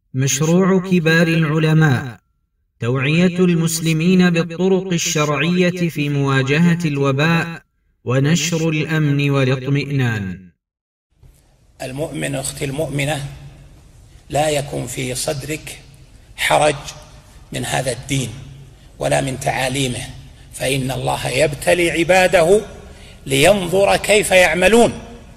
مشروع كبار العلماء توعية المسلمين بالطرق الشرعية في مواجهة الوباء ونشر الأمن والاطمئنان. المؤمن أختي المؤمنة، لا يكون في صدرك حرج من هذا الدين ولا من تعاليمه، فإن الله يبتلي عباده لينظر كيف يعملون،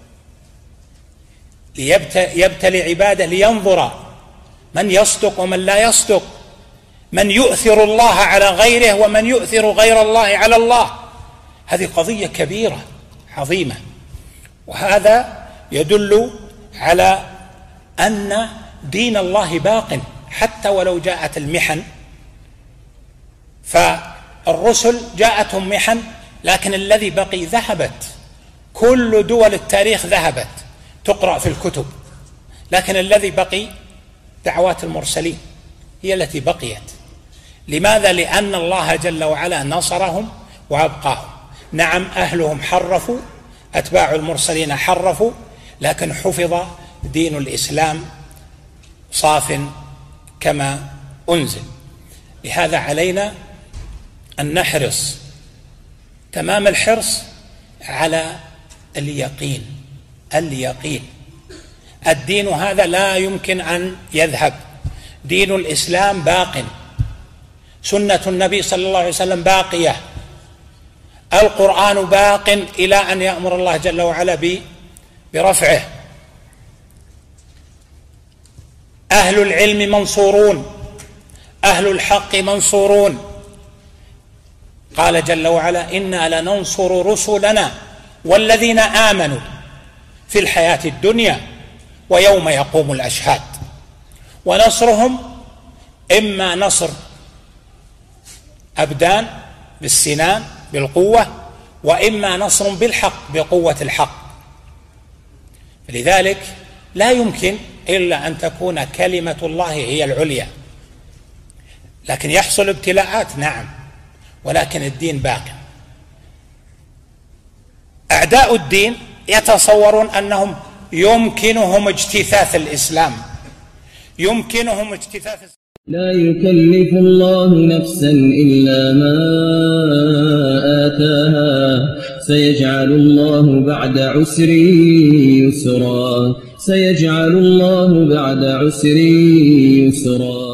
يبتلي عباده لينظر من يصدق ومن لا يصدق، من يؤثر الله على غيره ومن يؤثر غير الله على الله. هذه قضية كبيرة عظيمة، وهذا يدل على أن دين الله باق حتى ولو جاءت المحن. فالرسل جاءتهم محن، لكن الذي بقي ذهبت كل دول التاريخ، ذهبت تقرأ في الكتب، لكن الذي بقي دعوات المرسلين هي التي بقيت. لماذا؟ لأن الله جل وعلا نصرهم وأبقاهم. نعم، أهلهم حرفوا، أتباع المرسلين حرفوا، لكن حفظ دين الإسلام صاف كما أنزل. لهذا علينا أن نحرص تمام الحرص على اليقين. الدين هذا لا يمكن أن يذهب، دين الإسلام باق، سنة النبي صلى الله عليه وسلم باقية، القرآن باق إلى أن يأمر الله جل وعلا برفعه. أهل العلم منصورون، أهل الحق منصورون. قال جل وعلا: إنا لننصر رسلنا والذين آمنوا في الحياة الدنيا ويوم يقوم الأشهاد. ونصرهم إما نصر أبدان بالسنان بالقوة، وإما نصر بالحق بقوة الحق. لذلك لا يمكن إلا أن تكون كلمة الله هي العليا. لكن يحصل ابتلاءات، نعم، ولكن الدين باق. أعداء الدين يتصورون أنهم يمكنهم اجتثاث الإسلام، يمكنهم اجتثاث. لا يكلف الله نفسا إلا ما آتاها، سيجعل الله بعد عسر يسرا، سيجعل الله بعد عسر يسرا.